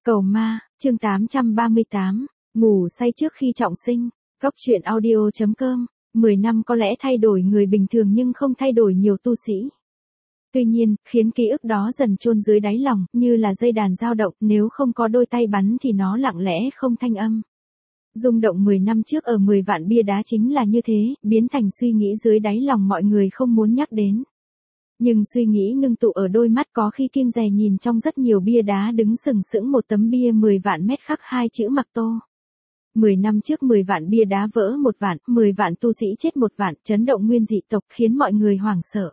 Cầu ma, chương 838, ngủ say trước khi trọng sinh. Góc truyện audio.com. 10 năm có lẽ thay đổi người bình thường nhưng không thay đổi nhiều tu sĩ. Tuy nhiên, khiến ký ức đó dần chôn dưới đáy lòng, như là dây đàn dao động, nếu không có đôi tay bắn thì nó lặng lẽ không thanh âm. Rung động 10 năm trước ở 10 vạn bia đá chính là như thế, biến thành suy nghĩ dưới đáy lòng mọi người không muốn nhắc đến. Nhưng suy nghĩ ngưng tụ ở đôi mắt có khi kiêng dè nhìn trong rất nhiều bia đá đứng sừng sững một tấm bia 10 vạn mét khắc hai chữ Mặc Tô. 10 năm trước 10 vạn bia đá vỡ 1 vạn, 10 vạn tu sĩ chết 1 vạn, chấn động nguyên dị tộc khiến mọi người hoảng sợ.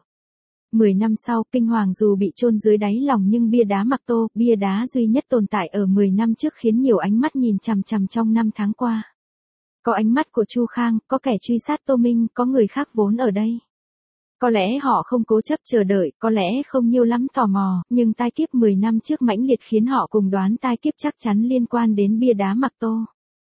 10 năm sau, kinh hoàng dù bị chôn dưới đáy lòng nhưng bia đá Mặc Tô, bia đá duy nhất tồn tại ở 10 năm trước khiến nhiều ánh mắt nhìn chằm chằm trong 5 tháng qua. Có ánh mắt của Chu Khang, có kẻ truy sát Tô Minh, có người khác vốn ở đây. Có lẽ họ không cố chấp chờ đợi, có lẽ không nhiều lắm tò mò, nhưng tai kiếp 10 năm trước mãnh liệt khiến họ cùng đoán tai kiếp chắc chắn liên quan đến bia đá Mặc Tô.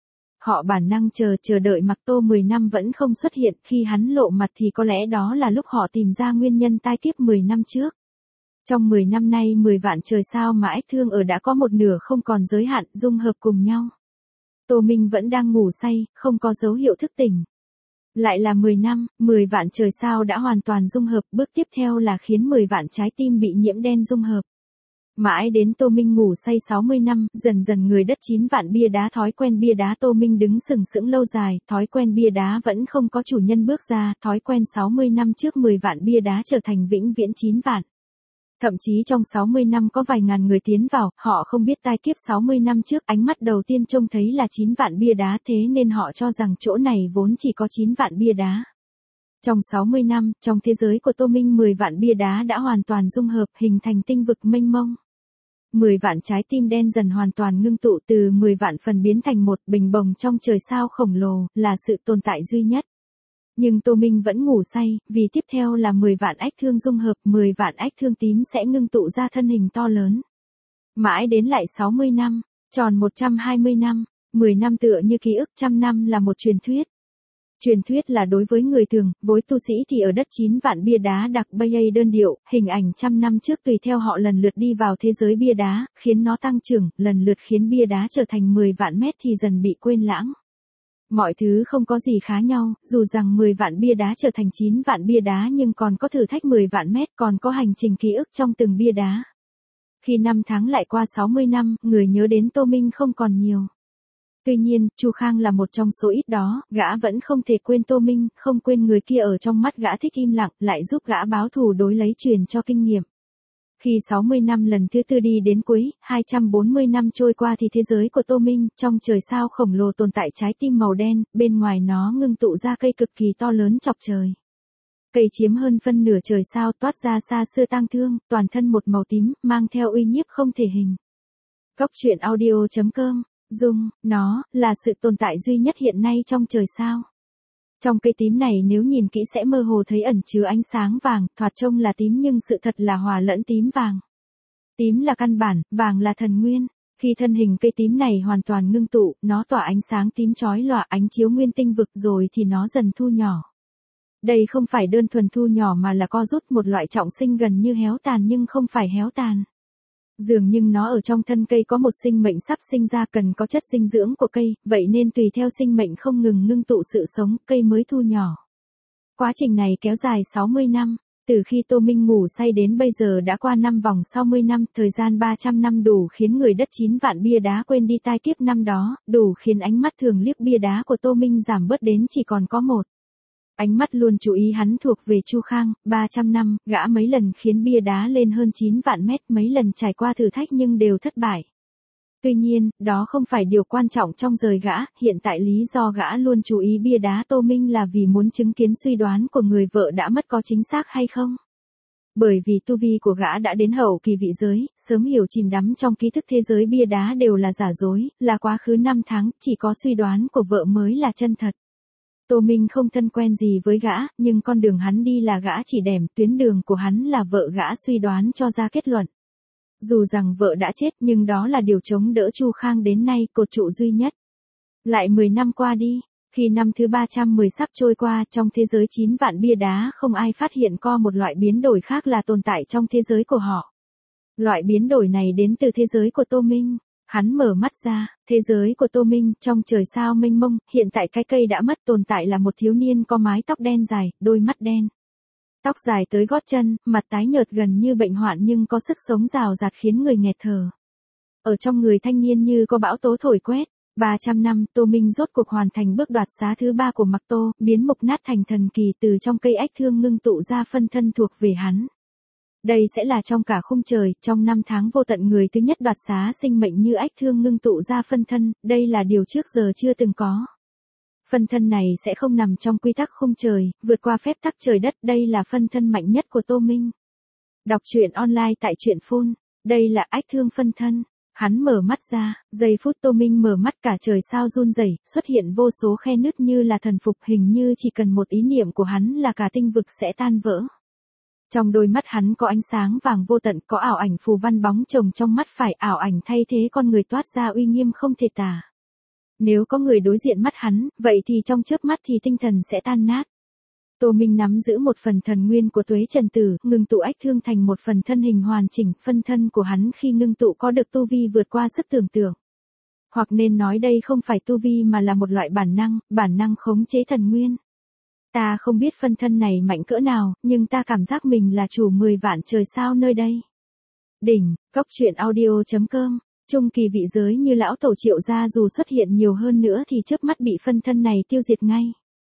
Họ bản năng chờ đợi Mặc Tô 10 năm vẫn không xuất hiện, khi hắn lộ mặt thì có lẽ đó là lúc họ tìm ra nguyên nhân tai kiếp 10 năm trước. Trong 10 năm nay 10 vạn trời sao mà ách thương ở đã có một nửa không còn giới hạn, dung hợp cùng nhau. Tô Minh vẫn đang ngủ say, không có dấu hiệu thức tỉnh. Lại là 10 năm, 10 vạn trời sao đã hoàn toàn dung hợp, bước tiếp theo là khiến 10 vạn trái tim bị nhiễm đen dung hợp. Mãi đến Tô Minh ngủ say 60 năm, dần dần người đất 9 vạn bia đá thói quen bia đá Tô Minh đứng sừng sững lâu dài, thói quen bia đá vẫn không có chủ nhân bước ra, thói quen 60 năm trước 10 vạn bia đá trở thành vĩnh viễn 9 vạn. Thậm chí trong 60 năm có vài ngàn người tiến vào, họ không biết tai kiếp 60 năm trước ánh mắt đầu tiên trông thấy là 9 vạn bia đá thế nên họ cho rằng chỗ này vốn chỉ có 9 vạn bia đá. Trong 60 năm, trong thế giới của Tô Minh 10 vạn bia đá đã hoàn toàn dung hợp hình thành tinh vực mênh mông. 10 vạn trái tim đen dần hoàn toàn ngưng tụ từ 10 vạn phần biến thành một bình bồng trong trời sao khổng lồ, là sự tồn tại duy nhất. Nhưng Tô Minh vẫn ngủ say, vì tiếp theo là 10 vạn ách thương dung hợp, 10 vạn ách thương tím sẽ ngưng tụ ra thân hình to lớn. Mãi đến lại 60 năm, tròn 120 năm, 10 năm tựa như ký ức, 100 năm là một truyền thuyết. Truyền thuyết là đối với người thường, với tu sĩ thì ở đất 9 vạn bia đá đặc bay đơn điệu, hình ảnh 100 năm trước tùy theo họ lần lượt đi vào thế giới bia đá, khiến nó tăng trưởng, lần lượt khiến bia đá trở thành 10 vạn mét thì dần bị quên lãng. Mọi thứ không có gì khá nhau, dù rằng 10 vạn bia đá trở thành 9 vạn bia đá nhưng còn có thử thách 10 vạn mét, còn có hành trình ký ức trong từng bia đá. Khi năm tháng lại qua 60 năm, người nhớ đến Tô Minh không còn nhiều. Tuy nhiên, Chu Khang là một trong số ít đó, gã vẫn không thể quên Tô Minh, không quên người kia ở trong mắt gã thích im lặng, lại giúp gã báo thù đối lấy truyền cho kinh nghiệm. Khi 60 năm lần thứ tư đi đến cuối, 240 năm trôi qua thì thế giới của Tô Minh, trong trời sao khổng lồ tồn tại trái tim màu đen, bên ngoài nó ngưng tụ ra cây cực kỳ to lớn chọc trời. Cây chiếm hơn phân nửa trời sao toát ra xa xưa tang thương, toàn thân một màu tím, mang theo uy nhiếp không thể hình. Góc truyện audio.com. Dung, nó, là sự tồn tại duy nhất hiện nay trong trời sao. Trong cây tím này nếu nhìn kỹ sẽ mơ hồ thấy ẩn chứa ánh sáng vàng, thoạt trông là tím nhưng sự thật là hòa lẫn tím vàng. Tím là căn bản, vàng là thần nguyên. Khi thân hình cây tím này hoàn toàn ngưng tụ, nó tỏa ánh sáng tím chói lòa ánh chiếu nguyên tinh vực rồi thì nó dần thu nhỏ. Đây không phải đơn thuần thu nhỏ mà là co rút, một loại trọng sinh gần như héo tàn nhưng không phải héo tàn. Dường như nó ở trong thân cây có một sinh mệnh sắp sinh ra cần có chất dinh dưỡng của cây, vậy nên tùy theo sinh mệnh không ngừng ngưng tụ sự sống, cây mới thu nhỏ. Quá trình này kéo dài 60 năm, từ khi Tô Minh ngủ say đến bây giờ đã qua 5 vòng 60 năm, thời gian 300 năm đủ khiến người đất 9 vạn bia đá quên đi tai kiếp năm đó, đủ khiến ánh mắt thường liếc bia đá của Tô Minh giảm bớt đến chỉ còn có một. Ánh mắt luôn chú ý hắn thuộc về Chu Khang, 300 năm, gã mấy lần khiến bia đá lên hơn 9 vạn mét, mấy lần trải qua thử thách nhưng đều thất bại. Tuy nhiên, đó không phải điều quan trọng trong đời gã, hiện tại lý do gã luôn chú ý bia đá Tô Minh là vì muốn chứng kiến suy đoán của người vợ đã mất có chính xác hay không. Bởi vì tu vi của gã đã đến hậu kỳ vị giới, sớm hiểu chìm đắm trong ký thức thế giới bia đá đều là giả dối, là quá khứ 5 tháng, chỉ có suy đoán của vợ mới là chân thật. Tô Minh không thân quen gì với gã, nhưng con đường hắn đi là gã chỉ đẻm, tuyến đường của hắn là vợ gã suy đoán cho ra kết luận. Dù rằng vợ đã chết nhưng đó là điều chống đỡ Chu Khang đến nay, cột trụ duy nhất. Lại 10 năm qua đi, khi năm thứ 310 sắp trôi qua, trong thế giới 9 vạn bia đá không ai phát hiện có một loại biến đổi khác là tồn tại trong thế giới của họ. Loại biến đổi này đến từ thế giới của Tô Minh. Hắn mở mắt ra, thế giới của Tô Minh trong trời sao mênh mông, hiện tại cái cây đã mất tồn tại là một thiếu niên có mái tóc đen dài, đôi mắt đen. Tóc dài tới gót chân, mặt tái nhợt gần như bệnh hoạn nhưng có sức sống rào rạt khiến người nghẹt thở. Ở trong người thanh niên như có bão tố thổi quét. 300 năm, Tô Minh rốt cuộc hoàn thành bước đoạt xá thứ 3 của Mạc Tô, biến mục nát thành thần kỳ từ trong cây ách thương ngưng tụ ra phân thân thuộc về hắn. Đây sẽ là trong cả khung trời, trong năm tháng vô tận người thứ nhất đoạt xá sinh mệnh như ách thương ngưng tụ ra phân thân, đây là điều trước giờ chưa từng có. Phân thân này sẽ không nằm trong quy tắc khung trời, vượt qua phép tắc trời đất, đây là phân thân mạnh nhất của Tô Minh. Đọc truyện online tại truyện phun, đây là ách thương phân thân. Hắn mở mắt ra, giây phút Tô Minh mở mắt cả trời sao run rẩy, xuất hiện vô số khe nứt như là thần phục, hình như chỉ cần một ý niệm của hắn là cả tinh vực sẽ tan vỡ. Trong đôi mắt hắn có ánh sáng vàng vô tận, có ảo ảnh phù văn bóng chồng trong mắt phải, ảo ảnh thay thế con người toát ra uy nghiêm không thể tả. Nếu có người đối diện mắt hắn, vậy thì trong chớp mắt thì tinh thần sẽ tan nát. Tô Minh nắm giữ một phần thần nguyên của Tuế Trần Tử, ngưng tụ ách thương thành một phần thân hình hoàn chỉnh, phân thân của hắn khi ngưng tụ có được tu vi vượt qua sức tưởng tượng. Hoặc nên nói đây không phải tu vi mà là một loại bản năng khống chế thần nguyên. Ta không biết phân thân này mạnh cỡ nào, nhưng ta cảm giác mình là chủ 10 vạn trời sao nơi đây. Đỉnh, Cốc truyện audio.com, trung kỳ vị giới như lão tổ Triệu gia dù xuất hiện nhiều hơn nữa thì chớp mắt bị phân thân này tiêu diệt ngay.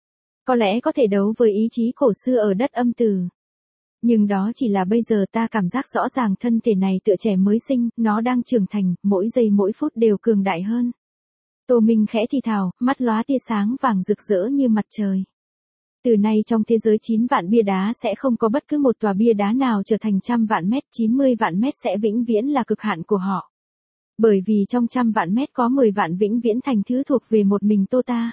Có lẽ có thể đấu với ý chí cổ xưa ở đất âm tử. Nhưng đó chỉ là bây giờ ta cảm giác rõ ràng thân thể này tựa trẻ mới sinh, nó đang trưởng thành, mỗi giây mỗi phút đều cường đại hơn. Tô Minh khẽ thì thào, mắt lóa tia sáng vàng rực rỡ như mặt trời. Từ nay trong thế giới 9 vạn bia đá sẽ không có bất cứ một tòa bia đá nào trở thành 100 vạn mét, 90 vạn mét sẽ vĩnh viễn là cực hạn của họ. Bởi vì trong 100 vạn mét có 10 vạn vĩnh viễn thành thứ thuộc về một mình ta.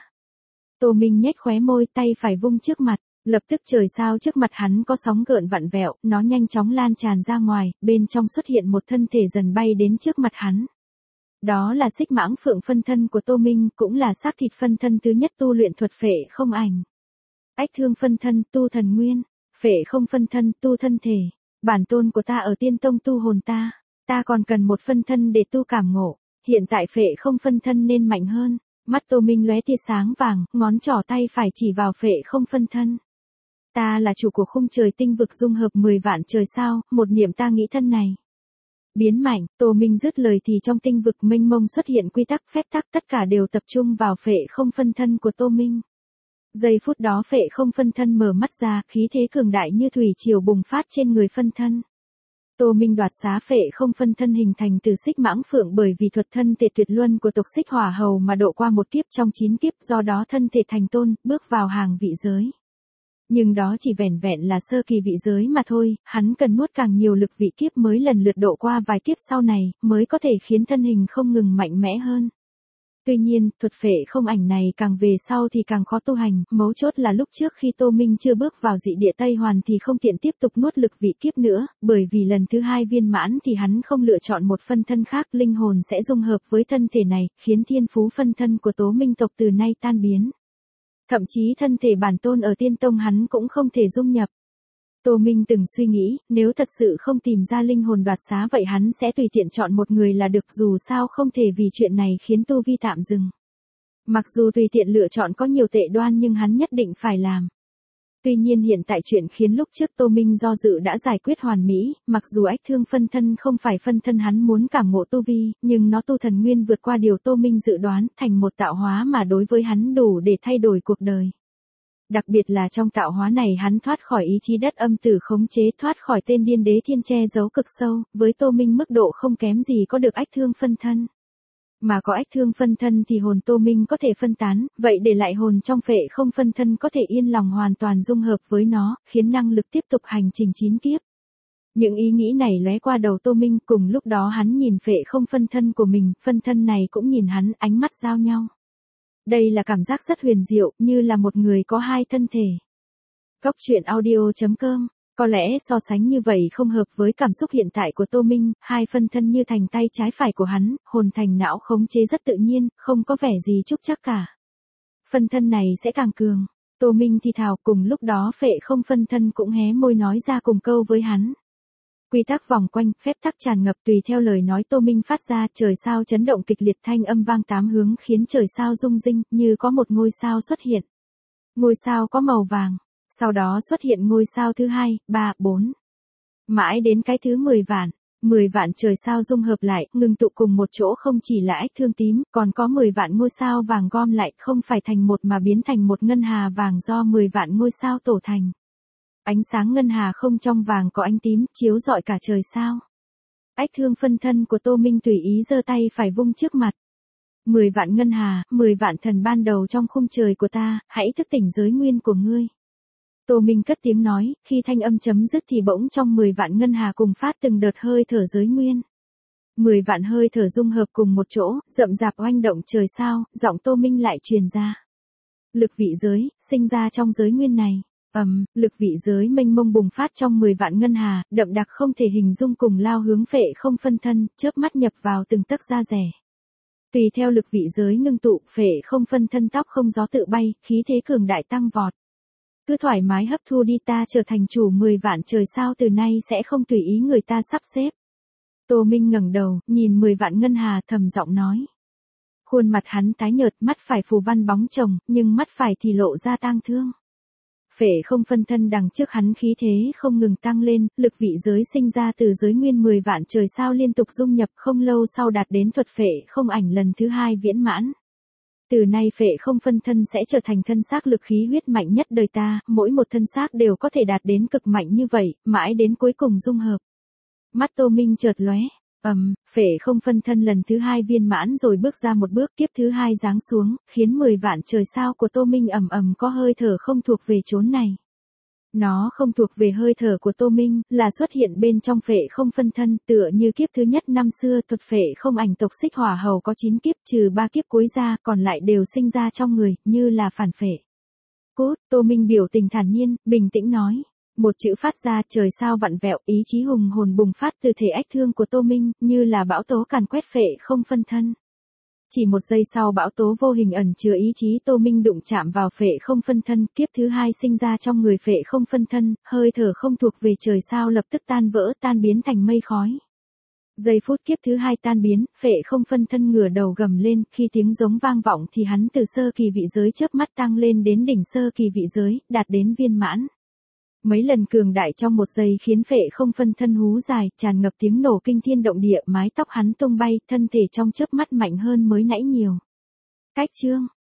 Tô Minh nhếch khóe môi, tay phải vung trước mặt, lập tức trời sao trước mặt hắn có sóng gợn vặn vẹo, nó nhanh chóng lan tràn ra ngoài, bên trong xuất hiện một thân thể dần bay đến trước mặt hắn. Đó là Xích Mãng Phượng phân thân của Tô Minh, cũng là xác thịt phân thân thứ nhất tu luyện thuật phệ không ảnh. Ách thương phân thân tu thần nguyên, phệ không phân thân tu thân thể, bản tôn của ta ở Tiên Tông tu hồn ta còn cần một phân thân để tu cảm ngộ, hiện tại phệ không phân thân nên mạnh hơn. Mắt Tô Minh lóe tia sáng vàng, ngón trỏ tay phải chỉ vào phệ không phân thân. Ta là chủ của khung trời tinh vực dung hợp 10 vạn trời sao, một niệm ta nghĩ thân này. Biến mạnh, Tô Minh dứt lời thì trong tinh vực mênh mông xuất hiện quy tắc phép tắc, tất cả đều tập trung vào phệ không phân thân của Tô Minh. Giây phút đó phệ không phân thân mở mắt ra, khí thế cường đại như thủy triều bùng phát trên người phân thân. Tô Minh đoạt xá phệ không phân thân hình thành từ Xích Mãng Phượng bởi vì thuật thân thể tuyệt luân của tộc Xích Hỏa Hầu mà độ qua một kiếp trong 9 kiếp, do đó thân thể thành tôn, bước vào hàng vị giới. Nhưng đó chỉ vẻn vẹn là sơ kỳ vị giới mà thôi, hắn cần nuốt càng nhiều lực vị kiếp mới lần lượt độ qua vài kiếp sau này, mới có thể khiến thân hình không ngừng mạnh mẽ hơn. Tuy nhiên, thuật phệ không ảnh này càng về sau thì càng khó tu hành, mấu chốt là lúc trước khi Tô Minh chưa bước vào dị địa Tây Hoàn thì không tiện tiếp tục nuốt lực vị kiếp nữa, bởi vì lần thứ 2 viên mãn thì hắn không lựa chọn một phân thân khác, linh hồn sẽ dung hợp với thân thể này, khiến thiên phú phân thân của Tố Minh tộc từ nay tan biến. Thậm chí thân thể bản tôn ở Tiên Tông hắn cũng không thể dung nhập. Tô Minh từng suy nghĩ, nếu thật sự không tìm ra linh hồn đoạt xá vậy hắn sẽ tùy tiện chọn một người là được, dù sao không thể vì chuyện này khiến tu vi tạm dừng. Mặc dù tùy tiện lựa chọn có nhiều tệ đoan nhưng hắn nhất định phải làm. Tuy nhiên hiện tại chuyện khiến lúc trước Tô Minh do dự đã giải quyết hoàn mỹ, mặc dù ách thương phân thân không phải phân thân hắn muốn cảm ngộ tu vi, nhưng nó tu thần nguyên vượt qua điều Tô Minh dự đoán, thành một tạo hóa mà đối với hắn đủ để thay đổi cuộc đời. Đặc biệt là trong tạo hóa này hắn thoát khỏi ý chí đất âm tử khống chế, thoát khỏi tên điên đế thiên che giấu cực sâu, với Tô Minh mức độ không kém gì có được ách thương phân thân. Mà có ách thương phân thân thì hồn Tô Minh có thể phân tán, vậy để lại hồn trong phệ không phân thân có thể yên lòng hoàn toàn dung hợp với nó, khiến năng lực tiếp tục hành trình 9 kiếp. Những ý nghĩ này lóe qua đầu Tô Minh, cùng lúc đó hắn nhìn phệ không phân thân của mình, phân thân này cũng nhìn hắn, ánh mắt giao nhau. Đây là cảm giác rất huyền diệu, như là một người có hai thân thể. Cốc truyện audio.com, có lẽ so sánh như vậy không hợp với cảm xúc hiện tại của Tô Minh, hai phân thân như thành tay trái phải của hắn, hồn thành não khống chế rất tự nhiên, không có vẻ gì trúc trắc cả. Phân thân này sẽ càng cường. Tô Minh thì thào, cùng lúc đó phệ không phân thân cũng hé môi nói ra cùng câu với hắn. Quy tắc vòng quanh, phép tắc tràn ngập tùy theo lời nói Tô Minh phát ra, trời sao chấn động kịch liệt, thanh âm vang tám hướng khiến trời sao rung rinh, như có một ngôi sao xuất hiện. Ngôi sao có màu vàng, sau đó xuất hiện ngôi sao thứ 2, 3, 4. Mãi đến cái thứ 10 vạn. 10 vạn trời sao dung hợp lại, ngừng tụ cùng một chỗ, không chỉ là ách thương tím, còn có 10 vạn ngôi sao vàng gom lại, không phải thành một mà biến thành một ngân hà vàng do 10 vạn ngôi sao tổ thành. Ánh sáng ngân hà không trong vàng có ánh tím, chiếu rọi cả trời sao. Ách thương phân thân của Tô Minh tùy ý giơ tay phải vung trước mặt. 10 vạn ngân hà, 10 vạn thần ban đầu trong khung trời của ta, hãy thức tỉnh giới nguyên của ngươi. Tô Minh cất tiếng nói, khi thanh âm chấm dứt thì bỗng trong 10 vạn ngân hà cùng phát từng đợt hơi thở giới nguyên. 10 vạn hơi thở dung hợp cùng một chỗ, rậm rạp oanh động trời sao, giọng Tô Minh lại truyền ra. Lực vị giới, sinh ra trong giới nguyên này. Lực vị giới mênh mông bùng phát trong 10 vạn ngân hà, đậm đặc không thể hình dung cùng lao hướng phệ không phân thân, chớp mắt nhập vào từng tấc da rẻ. Tùy theo lực vị giới ngưng tụ, phệ không phân thân tóc không gió tự bay, khí thế cường đại tăng vọt. Cứ thoải mái hấp thu đi, ta trở thành chủ 10 vạn trời sao, từ nay sẽ không tùy ý người ta sắp xếp. Tô Minh ngẩng đầu, nhìn 10 vạn ngân hà thầm giọng nói. Khuôn mặt hắn tái nhợt, mắt phải phù văn bóng chồng, nhưng mắt phải thì lộ ra tang thương. Phệ không phân thân đằng trước hắn khí thế không ngừng tăng lên, lực vị giới sinh ra từ giới nguyên 10 vạn trời sao liên tục dung nhập, không lâu sau đạt đến thuật phệ không ảnh lần thứ 2 viễn mãn. Từ nay phệ không phân thân sẽ trở thành thân xác lực khí huyết mạnh nhất đời ta, mỗi một thân xác đều có thể đạt đến cực mạnh như vậy, mãi đến cuối cùng dung hợp. Mắt Tô Minh chợt lóe, phệ không phân thân lần thứ 2 viên mãn rồi bước ra một bước, kiếp thứ 2 giáng xuống, khiến 10 vạn trời sao của Tô Minh có hơi thở không thuộc về chốn này. Nó không thuộc về hơi thở của Tô Minh, là xuất hiện bên trong phệ không phân thân, tựa như kiếp thứ nhất năm xưa thuật phệ không ảnh tộc Xích Hỏa Hầu có 9 kiếp, trừ 3 kiếp cuối ra, còn lại đều sinh ra trong người, như là phản phệ. Cốt, Tô Minh biểu tình thản nhiên, bình tĩnh nói. Một chữ phát ra, trời sao vặn vẹo, ý chí hùng hồn bùng phát từ thể ách thương của Tô Minh, như là bão tố càn quét phệ không phân thân. Chỉ một giây sau, bão tố vô hình ẩn chứa ý chí Tô Minh đụng chạm vào phệ không phân thân, kiếp thứ 2 sinh ra trong người phệ không phân thân, hơi thở không thuộc về trời sao lập tức tan vỡ, tan biến thành mây khói. Giây phút kiếp thứ 2 tan biến, phệ không phân thân ngửa đầu gầm lên, khi tiếng giống vang vọng thì hắn từ sơ kỳ vị giới chớp mắt tăng lên đến đỉnh sơ kỳ vị giới, đạt đến viên mãn. Mấy lần cường đại trong một giây khiến phệ không phân thân hú dài, tràn ngập tiếng nổ kinh thiên động địa, mái tóc hắn tung bay, thân thể trong chớp mắt mạnh hơn mới nãy nhiều. Cách chương